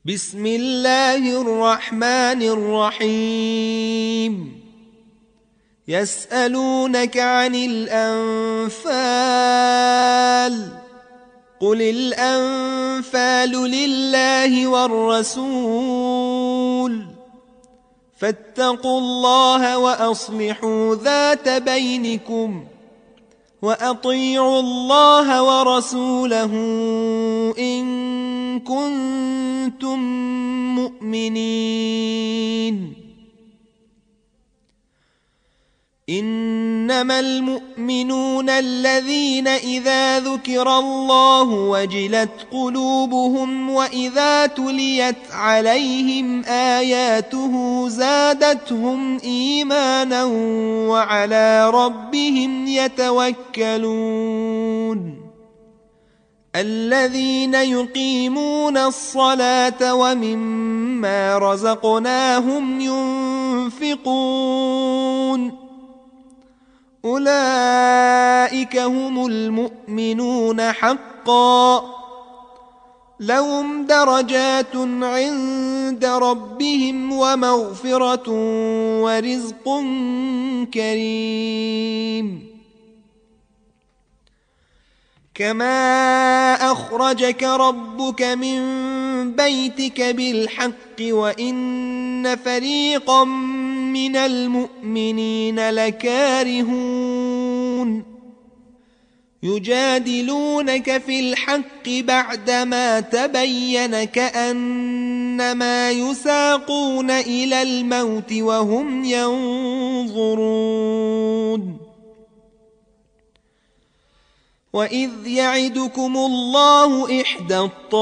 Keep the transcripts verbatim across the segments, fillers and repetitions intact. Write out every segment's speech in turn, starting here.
بسم الله الرحمن الرحيم يسألونك عن الأنفال قل الأنفال لله والرسول فاتقوا الله وأصلحوا ذات بينكم وأطيعوا الله ورسوله إن كنتم مؤمنين إنما المؤمنون الذين إذا ذكر الله وجلت قلوبهم وإذا تليت عليهم آياته زادتهم إيمانا وعلى ربهم يتوكلون الذين يقيمون الصلاة ومما رزقناهم ينفقون أولئك هم المؤمنون حقا لهم درجات عند ربهم ومغفرة ورزق كريم كما أخرجك ربك من بيتك بالحق وإن فريقا من المؤمنين لكارهون يجادلونك في الحق بعدما تبين كأنما يساقون إلى الموت وهم ينظرون وإذ يعدكم الله إحدى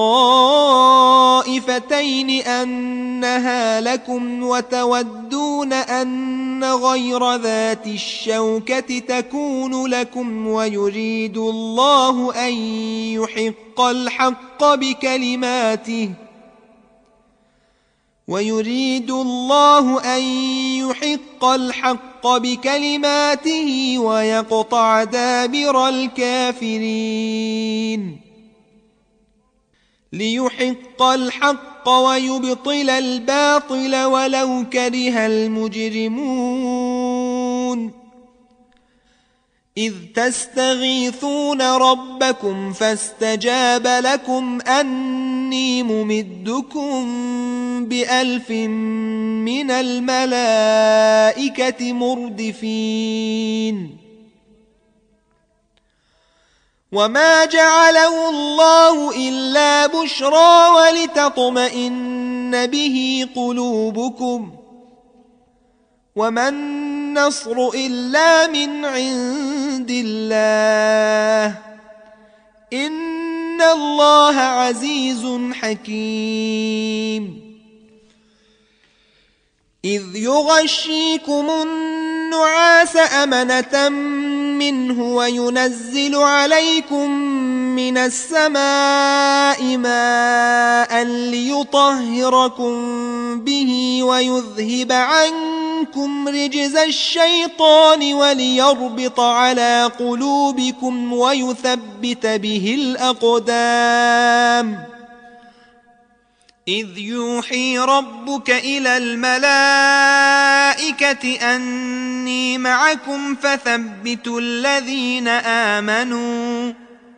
الطائفتين أنها لكم وتودون أن غير ذات الشوكة تكون لكم ويريد الله أن يحق الحق بكلماته ويريد الله أن يحق الحق بكلماته ويقطع دابر الكافرين ليحق الحق ويبطل الباطل ولو كره المجرمون إذ تستغيثون ربكم فاستجاب لكم أني ممدكم بألف من الملائكة مردفين وما جعله الله إلا بشرى ولتطمئن به قلوبكم وما النصر إلا من عند الله إن الله عزيز حكيم إذ يغشيكم النعاس أمنة منه وينزل عليكم من السماء ماء ليطهركم به ويذهب عنكم رجز الشيطان وليربط على قلوبكم ويثبت به الأقدام إذ يوحي ربك إلى الملائكة أني معكم فثبتوا الذين آمنوا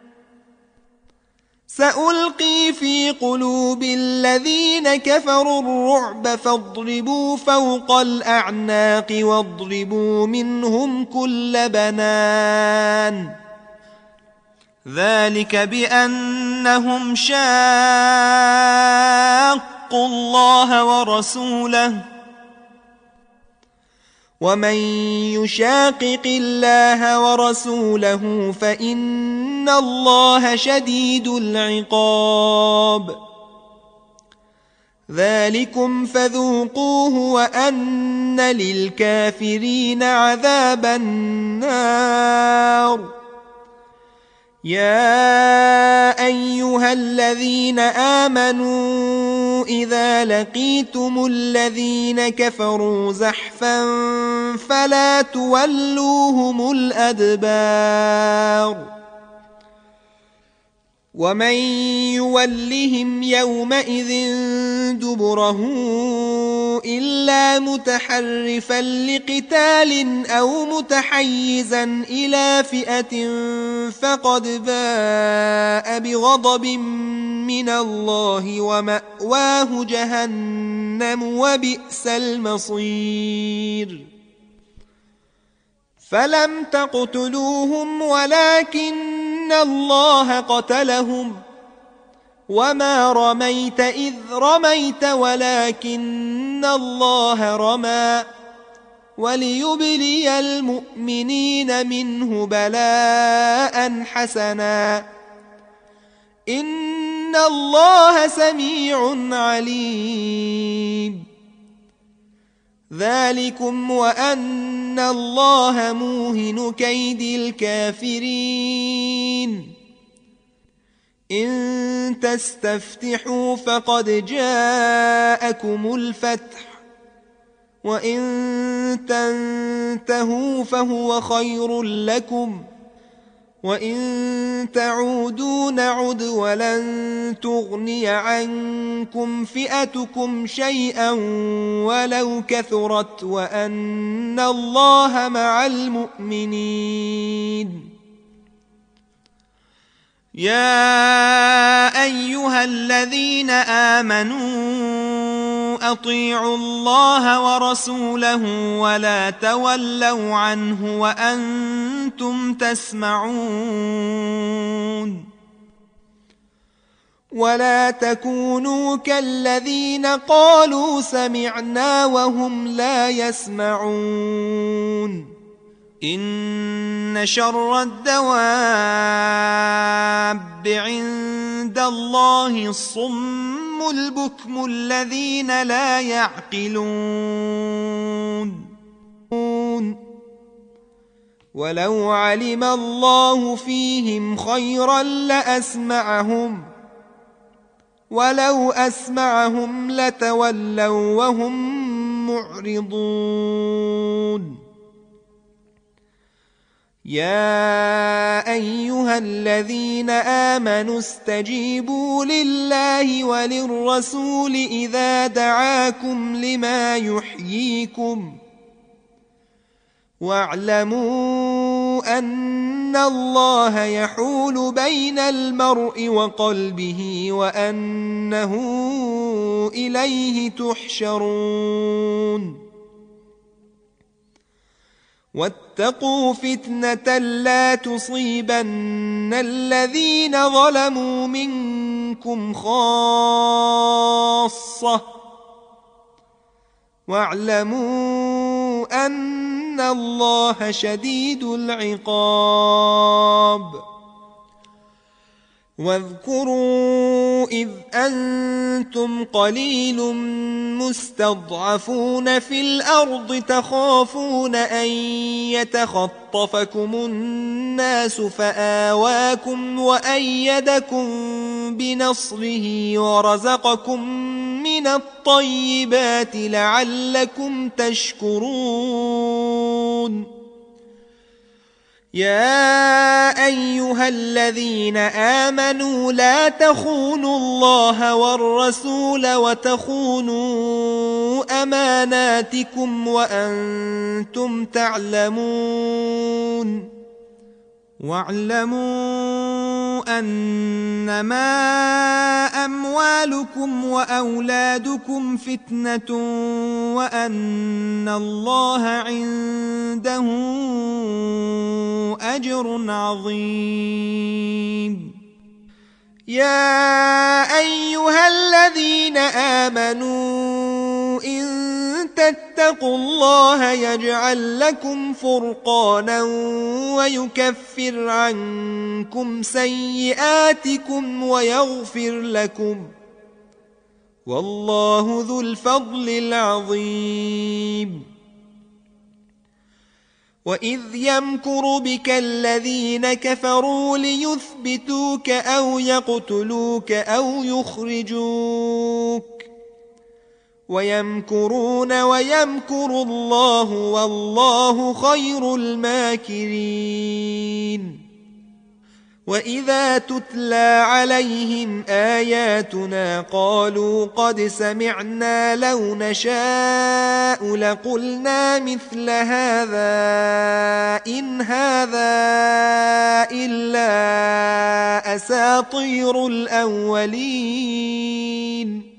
سألقي في قلوب الذين كفروا الرعب فاضربوا فوق الأعناق واضربوا منهم كل بنان ذلك بأنهم شاقوا الله ورسوله ومن يشاقق الله ورسوله فإن الله شديد العقاب ذلكم فذوقوه وأن للكافرين عذاب النار يا أيها الذين آمنوا إذا لقيتم الذين كفروا زحفا فلا تولوهم الأدبار ومن يولهم يومئذ دبره إلا متحرفا لقتال أو متحيزا إلى فئة فقد باء بغضب من الله ومأواه جهنم وبئس المصير فلم تقتلوهم ولكن الله قتلهم وما رميت إذ رميت ولكن الله رمى وليبلي المؤمنين منه بلاء حسنا إن الله سميع عليم ذلكم وأن الله موهن كيد الكافرين إن تستفتحوا فقد جاءكم الفتح وإن تنتهوا فهو خير لكم وإن تعودوا نعد ولن تغني عنكم فئتكم شيئا ولو كثرت وأن الله مع المؤمنين يا أيها الذين آمنوا أطيعوا الله ورسوله ولا تولوا عنه وأنتم تسمعون ولا تكونوا كالذين قالوا سمعنا وهم لا يسمعون إن شر الدواب عند الله الصم البكم الذين لا يعقلون ولو علم الله فيهم خيرا لأسمعهم ولو أسمعهم لتولوا وهم معرضون يا أيها الذين آمنوا استجيبوا لله وللرسول إذا دعاكم لما يحييكم واعلموا أن الله يحول بين المرء وقلبه وأنه إليه تحشرون واتقوا فتنة لا تصيبن الذين ظلموا منكم خاصة واعلموا أن الله شديد العقاب واذكروا إذ أنتم قليل مستضعفون في الأرض تخافون أن يتخطفكم الناس فآواكم وأيدكم بنصره ورزقكم من الطيبات لعلكم تشكرون يا أيها الذين آمنوا لا تخونوا الله والرسول وتخونوا أماناتكم وأنتم تعلمون واعلموا أنما أموالكم وأولادكم فتنة وأن الله عنده أجر عظيم يا أيها الذين آمنوا إن تتقوا الله يجعل لكم فرقانا ويكفر عنكم سيئاتكم ويغفر لكم والله ذو الفضل العظيم وإذ يمكر بك الذين كفروا ليثبتوك أو يقتلوك أو يخرجوك ويمكرون ويمكر الله والله خير الماكرين وإذا تتلى عليهم آياتنا قالوا قد سمعنا لو نشاء لقلنا مثل هذا إن هذا إلا أساطير الأولين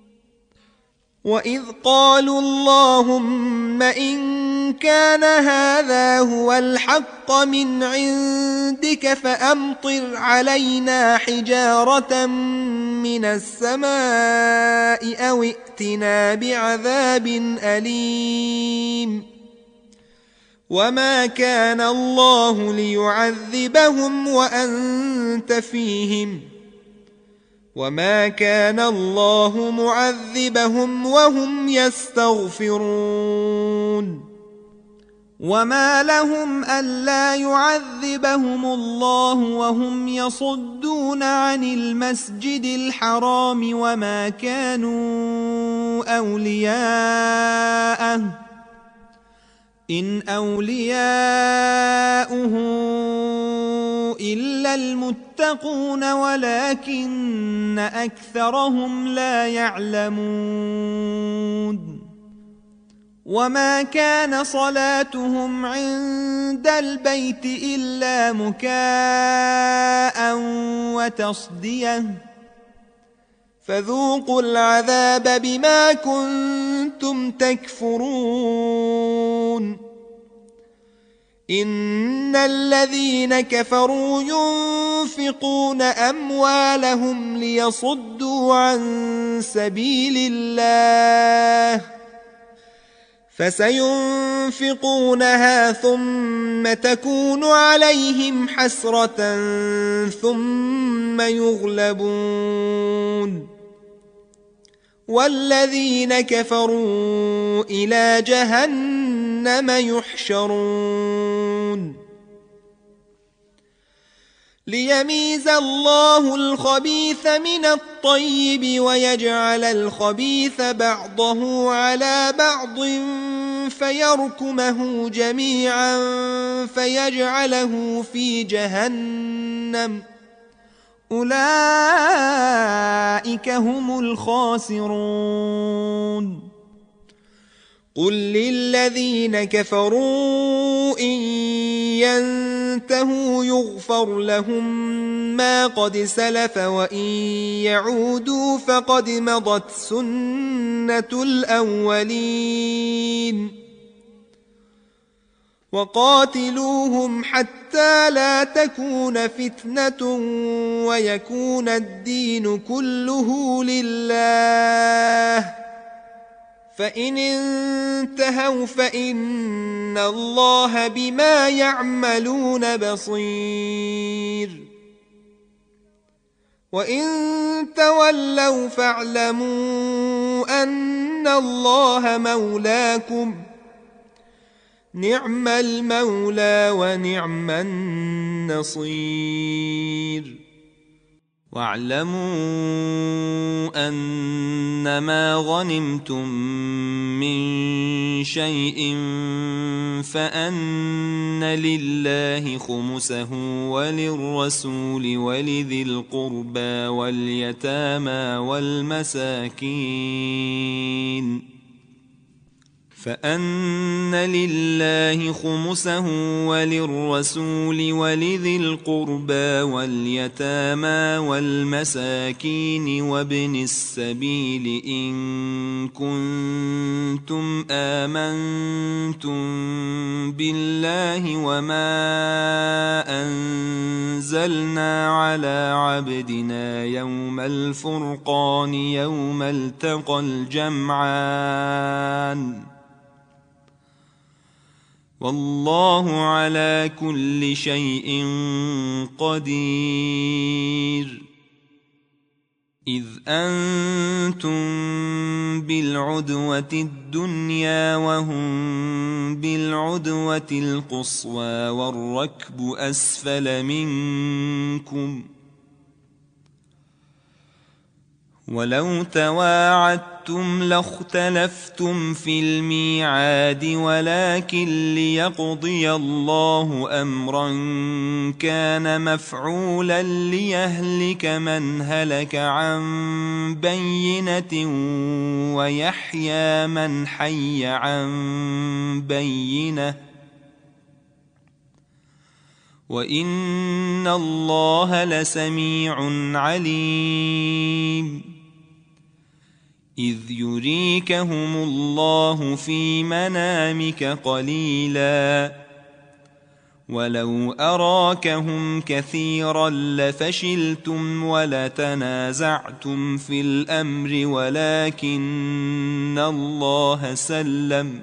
وإذ قالوا اللهم إن كان هذا هو الحق من عندك فأمطر علينا حجارة من السماء أو ائتنا بعذاب أليم وما كان الله ليعذبهم وأنت فيهم وما كان الله معذبهم وهم يستغفرون وما لهم ألا يعذبهم الله وهم يصدون عن المسجد الحرام وما كانوا أولياءه إن أولياؤه إلا المتقون ولكن أكثرهم لا يعلمون وما كان صلاتهم عند البيت إلا مكاء وتصدية فذوقوا العذاب بما كنتم تكفرون إن الذين كفروا ينفقون أموالهم ليصدوا عن سبيل الله فسينفقونها ثم تكون عليهم حسرة ثم يغلبون والذين كفروا إلى جهنم يحشرون ليميز الله الخبيث من الطيب ويجعل الخبيث بعضه على بعض فيركمه جميعا فيجعله في جهنم أولئك هم الخاسرون قل للذين كفروا إن ينتهوا يغفر لهم ما قد سلف وإن يعودوا فقد مضت سنة الأولين وقاتلوهم حتى لا تكون فتنة ويكون الدين كله لله فإن انتهوا فإن الله بما يعملون بصير وإن تولوا فاعلموا أن الله مولاكم نعم المولى ونعم النصير واعلموا أنما غنمتم من شيء فأن لله خمسه وللرسول ولذي القربى واليتامى والمساكين فأن لله خمسه وللرسول ولذي القربى واليتامى والمساكين وابن السبيل إن كنتم آمنتم بالله وما أنزلنا على عبدنا يوم الفرقان يوم التقى الجمعان والله على كل شيء قدير إذ أنتم بالعدوة الدنيا وهم بالعدوة القصوى والركب أسفل منكم ولو تواعدتم أَطَعْتُمْ لَاخْتَلَفْتُمْ فِي الْمِيعَادِ وَلَكِنْ لِيَقْضِيَ اللَّهُ أَمْرًا كَانَ مَفْعُولًا لِيَهْلِكَ مَنْ هَلَكَ عَنْ بَيِّنَةٍ وَيَحْيَى مَنْ حَيَّ عَنْ بَيِّنَةٍ وَإِنَّ اللَّهَ لَسَمِيعٌ عَلِيمٌ إِذْ يُرِيكَهُمُ اللَّهُ فِي مَنَامِكَ قَلِيلًا وَلَوْ أَرَاكَهُمْ كَثِيرًا لَفَشِلْتُمْ وَلَتَنَازَعْتُمْ فِي الْأَمْرِ وَلَكِنَّ اللَّهَ سَلَّمَ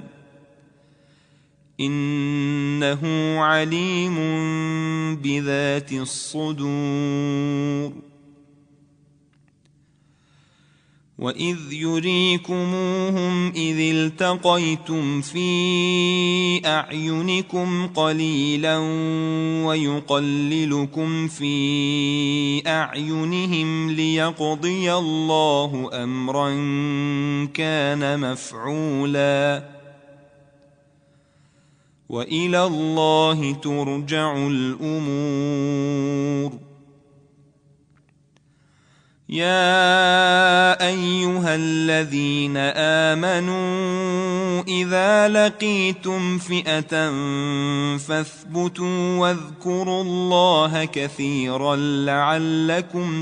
إِنَّهُ عَلِيمٌ بِذَاتِ الصُّدُورِ وَإِذْ يُرِيكُمُوهُمْ إِذِ الْتَقَيْتُمْ فِي أَعْيُنِكُمْ قَلِيلًا وَيُقَلِّلُكُمْ فِي أَعْيُنِهِمْ لِيَقْضِيَ اللَّهُ أَمْرًا كَانَ مَفْعُولًا وَإِلَى اللَّهِ تُرْجَعُ الْأُمُورُ يَا أَيُّهَا الَّذِينَ آمَنُوا إِذَا لَقِيتُمْ فِئَةً فَاثْبُتُوا وَاذْكُرُوا اللَّهَ كَثِيرًا لَعَلَّكُمْ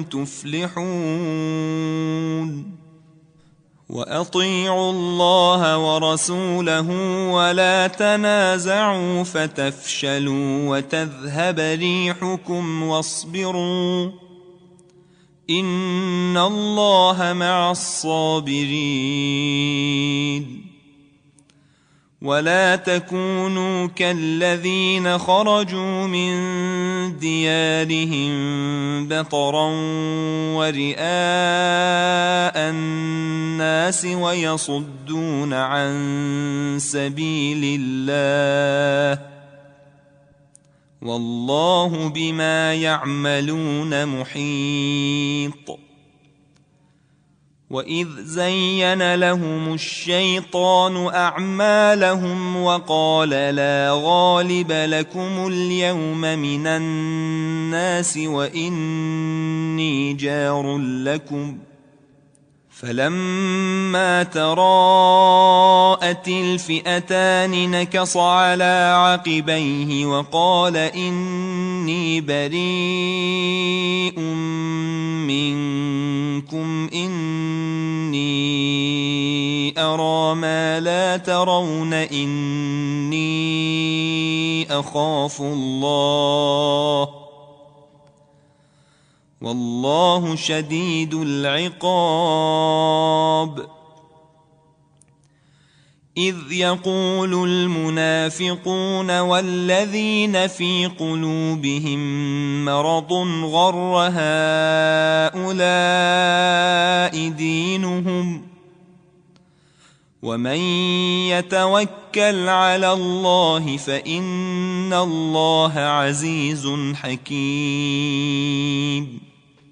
تُفْلِحُونَ وَأَطِيعُوا اللَّهَ وَرَسُولَهُ وَلَا تَنَازَعُوا فَتَفْشَلُوا وَتَذْهَبَ رِيحُكُمْ وَاصْبِرُوا إِنَّ اللَّهَ مَعَ الصَّابِرِينَ وَلَا تَكُونُوا كَالَّذِينَ خَرَجُوا مِنْ دِيَارِهِمْ بَطَرًا وَرِئَاءَ النَّاسِ وَيَصُدُّونَ عَنْ سَبِيلِ اللَّهِ وَاللَّهُ بِمَا يَعْمَلُونَ مُحِيطٌ وَإِذْ زَيَّنَ لَهُمُ الشَّيْطَانُ أَعْمَالَهُمْ وَقَالَ لَا غَالِبَ لَكُمُ الْيَوْمَ مِنَ النَّاسِ وَإِنِّي جَارٌ لَكُمْ فَلَمَّا تَرَاءَتِ الْفِئَتَانِ نَكَصَ عَلَى عَقِبَيْهِ وَقَالَ إِنِّي بَرِيءٌ مِّنكُمْ إِنِّي أَرَىٰ مَا لَا تَرَوْنَ إِنِّي أَخَافُ اللَّهَ وَاللَّهُ شَدِيدُ الْعِقَابِ إِذْ يَقُولُ الْمُنَافِقُونَ وَالَّذِينَ فِي قُلُوبِهِم مَّرَضٌ غَرَّ هَٰؤُلَاءِ دِينُهُمْ وَمَن يَتَوَكَّلْ عَلَى اللَّهِ فَإِنَّ اللَّهَ عَزِيزٌ حَكِيمٌ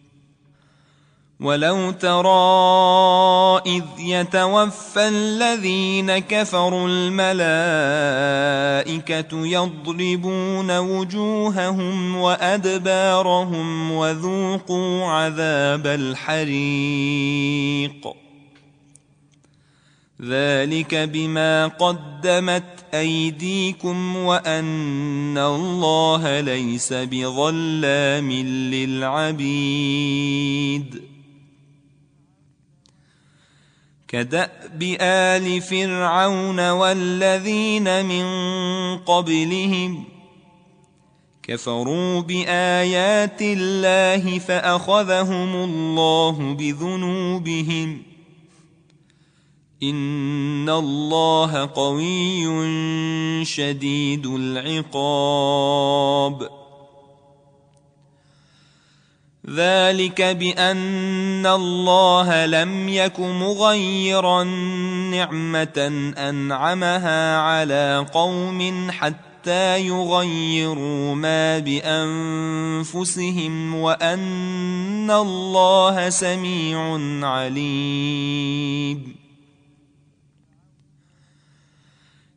وَلَوْ تَرَىٰ إِذْ يَتَوَفَّى الَّذِينَ كَفَرُوا الْمَلَائِكَةُ يَضْرِبُونَ وُجُوهَهُمْ وَأَدْبَارَهُمْ وَذُوقُوا عَذَابَ الْحَرِيقِ ذَلِكَ بِمَا قَدَّمَتْ أَيْدِيكُمْ وَأَنَّ اللَّهَ لَيْسَ بِظَلَّامٍ لِلْعَبِيدِ كَدَأْبِ آلِ فِرْعَوْنَ وَالَّذِينَ مِنْ قَبْلِهِمْ كَفَرُوا بِآيَاتِ اللَّهِ فَأَخَذَهُمُ اللَّهُ بِذُنُوبِهِمْ إِنَّ اللَّهَ قَوِيٌّ شَدِيدُ الْعِقَابِ ذَلِكَ بِأَنَّ اللَّهَ لَمْ يَكُ مُغَيِّرًا نِعْمَةً أَنْعَمَهَا عَلَى قَوْمٍ حَتَّى يُغَيِّرُوا مَا بِأَنفُسِهِمْ وَأَنَّ اللَّهَ سَمِيعٌ عَلِيمٌ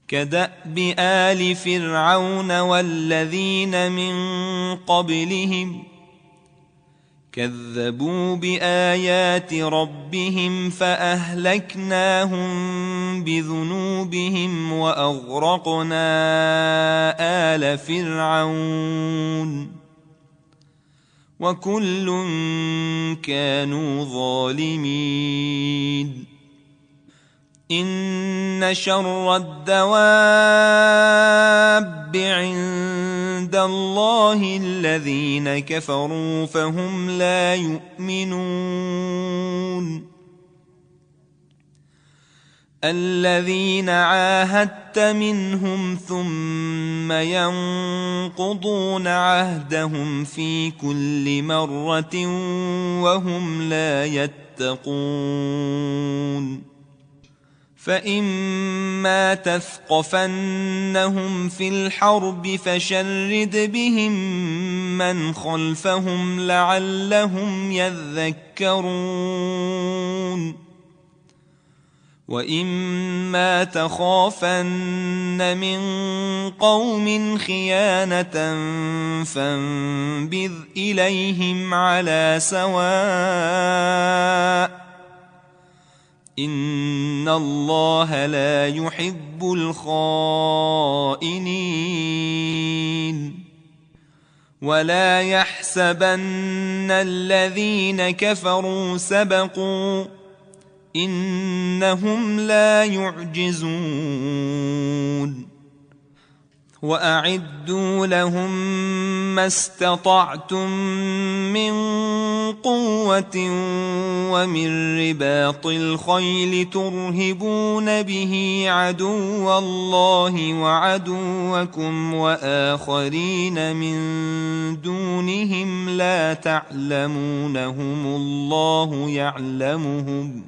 كدأب آل فرعون والذين من قبلهم كذبوا بآيات ربهم فأهلكناهم بذنوبهم وأغرقنا آل فرعون وكل كانوا ظالمين إن شر الدواب عند الله الذين كفروا فهم لا يؤمنون الذين عاهدت منهم ثم ينقضون عهدهم في كل مرة وهم لا يتقون فإما تثقفنهم في الحرب فشرد بهم من خلفهم لعلهم يذكرون وإما تخافن من قوم خيانة فانبذ إليهم على سواء إن الله لا يحب الخائنين ولا يحسبن الذين كفروا سبقوا إنهم لا يعجزون وأعدوا لهم ما استطعتم من قوة ومن رباط الخيل ترهبون به عدو الله وعدوكم وآخرين من دونهم لا تعلمونهم الله يعلمهم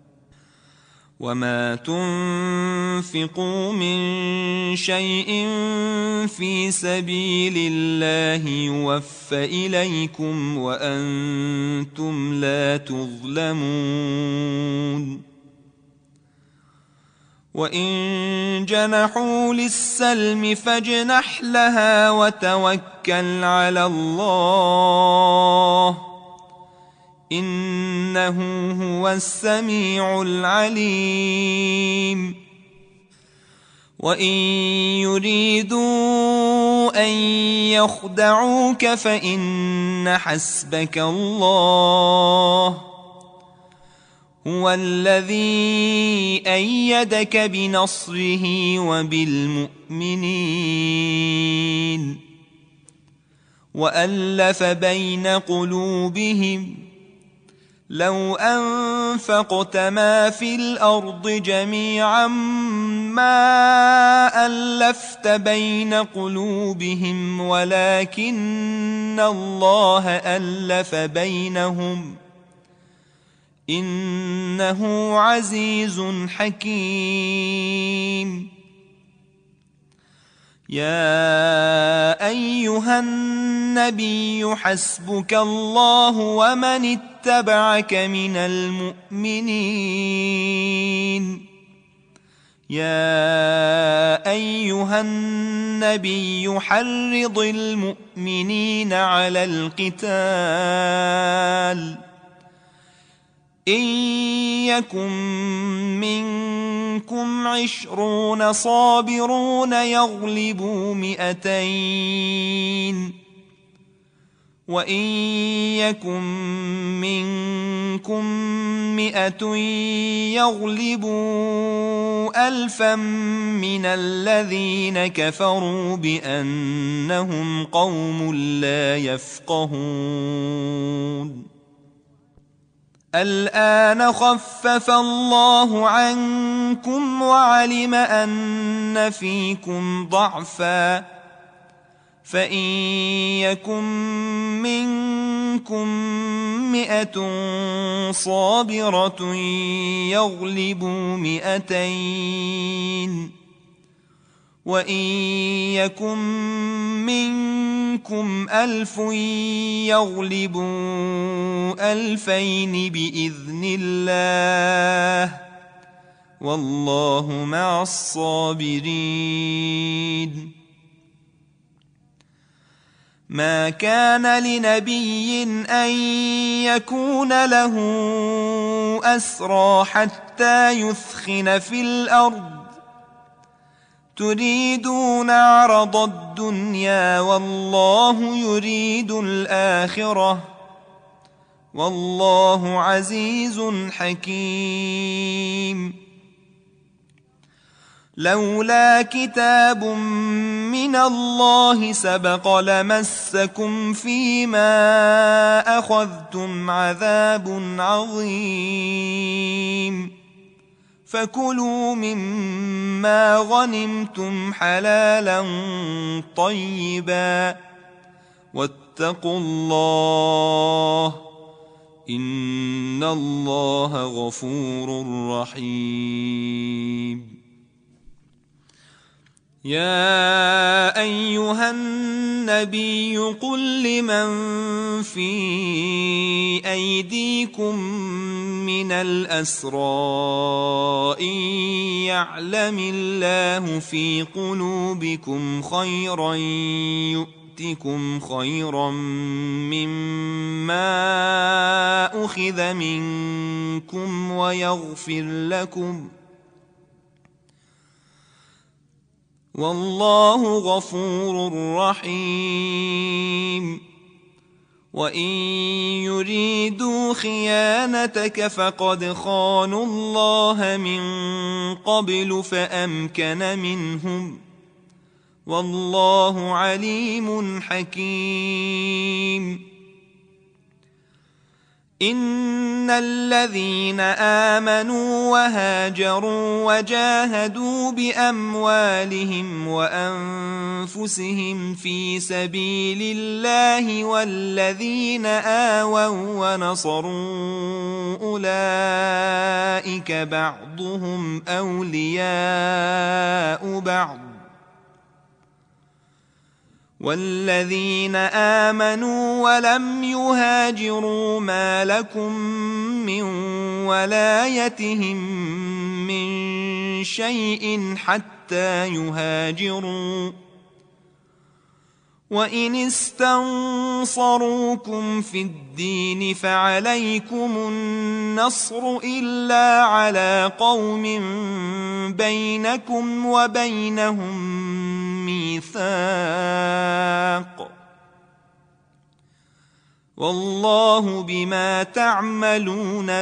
وما تنفقوا من شيء في سبيل الله يوفى إليكم وأنتم لا تظلمون وإن جنحوا للسلم فاجنح لها وتوكل على الله إنه هو السميع العليم وإن يريدوا أن يخدعوك فإن حسبك الله هو الذي أيدك بنصره وبالمؤمنين وألف بين قلوبهم لو أنفقت ما في الأرض جميعا ما ألفت بين قلوبهم ولكن الله ألف بينهم إنه عزيز حكيم يا أيها النبي حسبك الله ومن اتبعك من المؤمنين يا أيها النبي حرض المؤمنين على القتال إن يكن منكم عشرون صابرون يغلبوا مئتين وإن يكن منكم مئة يغلبوا ألفا من الذين كفروا بأنهم قوم لا يفقهون الآن خفف الله عنكم وعلم أن فيكم ضعفا فإن يكن منكم مئة صابرة يغلبوا مئتين وإن يكن منكم ألف يغلبوا ألفين بإذن الله والله مع الصابرين. ما كان لنبي أن يكون له أسرى حتى يثخن في الأرض تريدون عرض الدنيا والله يريد الآخرة والله عزيز حكيم. لولا كتاب من الله سبق لمسكم فيما أخذتم عذاب عظيم. فكلوا مما غنمتم حلالا طيبا واتقوا الله إن الله غفور رحيم. يا أيها النبي قل لمن في أيديكم من الأسرى إن يعلم الله في قلوبكم خيرا يؤتكم خيرا مما أخذ منكم ويغفر لكم والله غفور رحيم. وإن يريدوا خيانتك فقد خانوا الله من قبل فأمكن منهم والله عليم حكيم. إن الذين آمنوا وهاجروا وجاهدوا بأموالهم وأنفسهم في سبيل الله والذين آووا ونصروا أولئك بعضهم أولياء بعض والذين آمنوا ولم يهاجروا ما لكم من ولايتهم من شيء حتى يهاجروا وإن استنصروكم في الدين فعليكم النصر إلا على قوم بينكم وبينهم ميثاق والله بما تعملون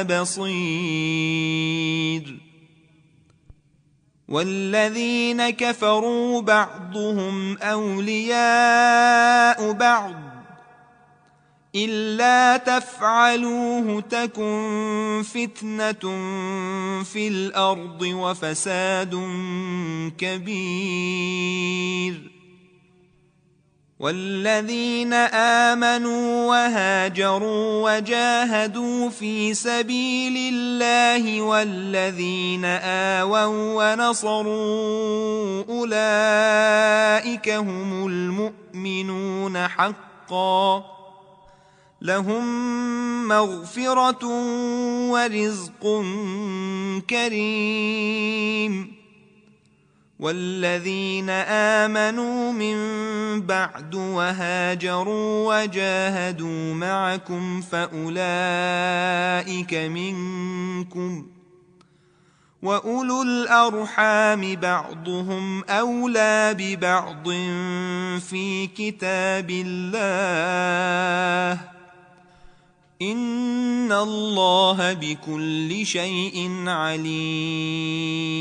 بصير. والذين كفروا بعضهم أولياء بعض إلا تفعلوه تكن فتنة في الأرض وفساد كبير. والذين آمنوا وهاجروا وجاهدوا في سبيل الله والذين آووا ونصروا أولئك هم المؤمنون حقا لهم مغفرة ورزق كريم. والذين آمنوا من بعد وهاجروا وجاهدوا معكم فأولئك منكم وأولو الأرحام بعضهم أولى ببعض في كتاب الله إن الله بكل شيء عليم.